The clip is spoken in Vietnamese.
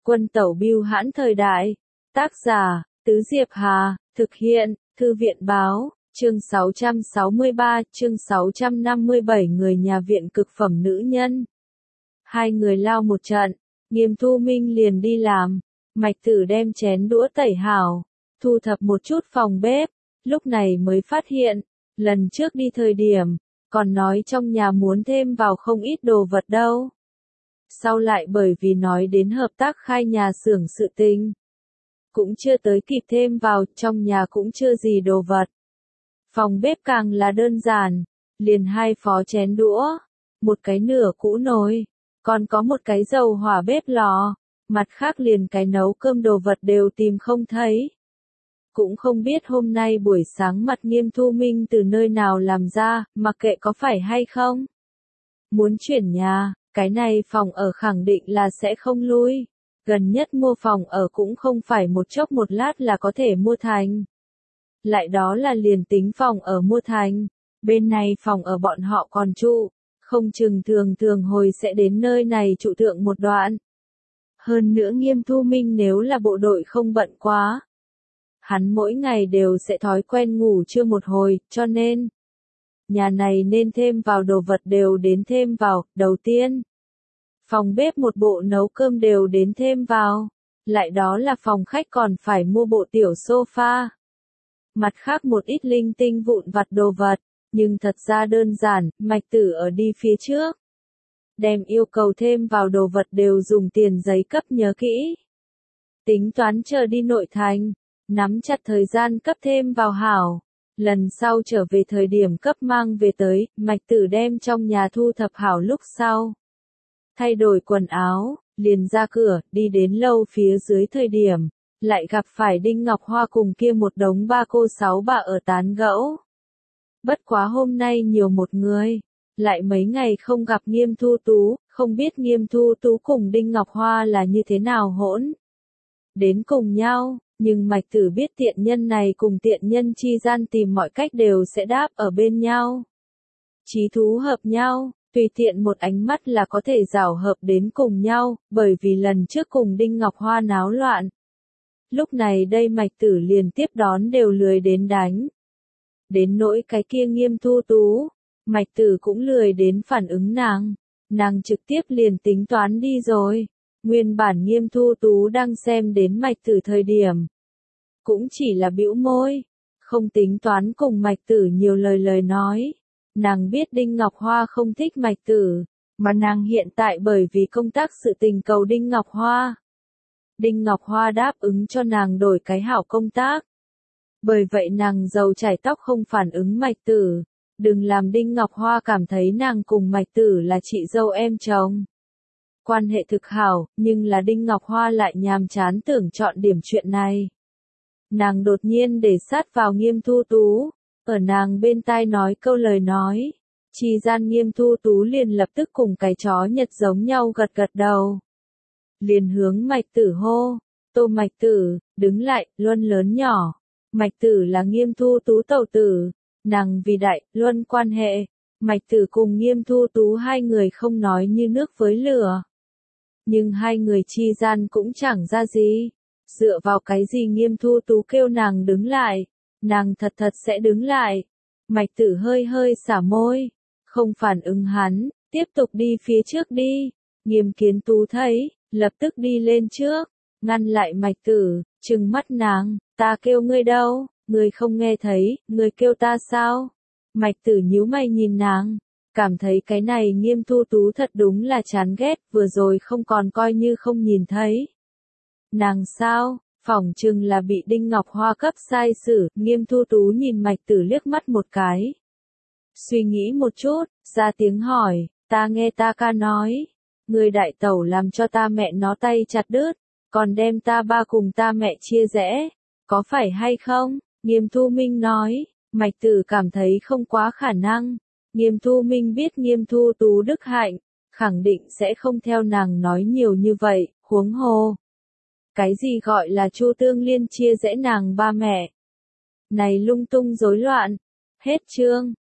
Quân tẩu bưu hãn thời đại. Tác giả, Tứ Diệp Hà, thực hiện, Thư viện báo, chương 663, chương 657 người nhà viện cực phẩm nữ nhân. Hai người lao một trận, Nghiêm Thu Minh liền đi làm, Mạch Tử đem chén đũa tẩy hảo, thu thập một chút phòng bếp, lúc này mới phát hiện, lần trước đi thời điểm, còn nói trong nhà muốn thêm vào không ít đồ vật đâu. Sau lại bởi vì nói đến hợp tác khai nhà xưởng sự tình, cũng chưa tới kịp thêm vào, trong nhà cũng chưa gì đồ vật. Phòng bếp càng là đơn giản, liền 2 phó chén đũa, một cái nửa cũ nồi, còn có một cái dầu hỏa bếp lò, mặt khác liền cái nấu cơm đồ vật đều tìm không thấy. Cũng không biết hôm nay buổi sáng mặt Nghiêm Thu Minh từ nơi nào làm ra, mặc kệ có phải hay không. Muốn chuyển nhà, cái này phòng ở khẳng định là sẽ không lui. Gần nhất mua phòng ở cũng không phải một chốc một lát là có thể mua thành. Lại đó là liền tính phòng ở mua thành, bên này phòng ở bọn họ còn trụ, không chừng thường hồi sẽ đến nơi này trụ thượng một đoạn. Hơn nữa Nghiêm Thu Minh nếu là bộ đội không bận quá, hắn mỗi ngày đều sẽ thói quen ngủ trưa một hồi, cho nên nhà này nên thêm vào đồ vật đều đến thêm vào. Đầu tiên, phòng bếp một bộ nấu cơm đều đến thêm vào, lại đó là phòng khách còn phải mua bộ tiểu sofa. Mặt khác một ít linh tinh vụn vặt đồ vật, nhưng thật ra đơn giản, Mạch Tử ở đi phía trước. Đem yêu cầu thêm vào đồ vật đều dùng tiền giấy cấp nhớ kỹ. Tính toán chờ đi nội thành, nắm chặt thời gian cấp thêm vào hảo. Lần sau trở về thời điểm cấp mang về tới, Mạch Tử đem trong nhà thu thập hảo lúc sau. Thay đổi quần áo, liền ra cửa, đi đến lâu phía dưới thời điểm, lại gặp phải Đinh Ngọc Hoa cùng kia một đống ba cô sáu bà ở tán gẫu. Bất quá hôm nay nhiều một người, lại mấy ngày không gặp Nghiêm Thu Tú, không biết Nghiêm Thu Tú cùng Đinh Ngọc Hoa là như thế nào hỗn đến cùng nhau, nhưng Mạch Tử biết tiện nhân này cùng tiện nhân chi gian tìm mọi cách đều sẽ đáp ở bên nhau. Chí thú hợp nhau, tùy tiện một ánh mắt là có thể rảo hợp đến cùng nhau, bởi vì lần trước cùng Đinh Ngọc Hoa náo loạn. Lúc này đây Mạch Tử liền tiếp đón đều lười đến đánh. Đến nỗi cái kia Nghiêm Thu Tú, Mạch Tử cũng lười đến phản ứng nàng trực tiếp liền tính toán đi rồi. Nguyên bản Nghiêm Thu Tú đang xem đến Mạch Tử thời điểm, cũng chỉ là bĩu môi, không tính toán cùng Mạch Tử nhiều lời nói. Nàng biết Đinh Ngọc Hoa không thích Mạch Tử, mà nàng hiện tại bởi vì công tác sự tình cầu Đinh Ngọc Hoa. Đinh Ngọc Hoa đáp ứng cho nàng đổi cái hảo công tác. Bởi vậy nàng dầu chải tóc không phản ứng Mạch Tử, đừng làm Đinh Ngọc Hoa cảm thấy nàng cùng Mạch Tử là chị dâu em chồng. Quan hệ thực hảo, nhưng là Đinh Ngọc Hoa lại nhàm chán tưởng chọn điểm chuyện này. Nàng đột nhiên để sát vào Nghiêm Thu Tú, ở nàng bên tai nói câu lời nói. Chi gian Nghiêm Thu Tú liền lập tức cùng cái chó Nhật giống nhau gật đầu. Liền hướng Mạch Tử hô, Tô Mạch Tử, đứng lại, Luân lớn nhỏ. Mạch Tử là Nghiêm Thu Tú tẩu tử, nàng vì đại, Luân quan hệ. Mạch Tử cùng Nghiêm Thu Tú hai người không nói như nước với lửa. Nhưng hai người chi gian cũng chẳng ra gì. Dựa vào cái gì Nghiêm Thu Tú kêu nàng đứng lại, nàng thật sẽ đứng lại. Mạch Tử hơi xả môi, không phản ứng hắn, tiếp tục đi phía trước đi. Nghiêm Kiến Tú thấy, lập tức đi lên trước, ngăn lại Mạch Tử, trừng mắt nàng, ta kêu ngươi đâu, ngươi không nghe thấy, ngươi kêu ta sao? Mạch Tử nhíu mày nhìn nàng, cảm thấy cái này Nghiêm Thu Tú thật đúng là chán ghét, vừa rồi không còn coi như không nhìn thấy. Nàng sao? Phỏng chừng là bị Đinh Ngọc Hoa cấp sai xử. Nghiêm Thu Tú nhìn Mạch Tử liếc mắt một cái. Suy nghĩ một chút, ra tiếng hỏi, ta nghe ta ca nói. Người đại tẩu làm cho ta mẹ nó tay chặt đứt, còn đem ta ba cùng ta mẹ chia rẽ. Có phải hay không? Nghiêm Thu Minh nói. Mạch Tử cảm thấy không quá khả năng. Nghiêm Thu Minh biết Nghiêm Thu Tú đức hạnh, khẳng định sẽ không theo nàng nói nhiều như vậy, huống hồ. Cái gì gọi là Chu Tương Liên chia rẽ nàng ba mẹ? Này lung tung rối loạn. Hết chương.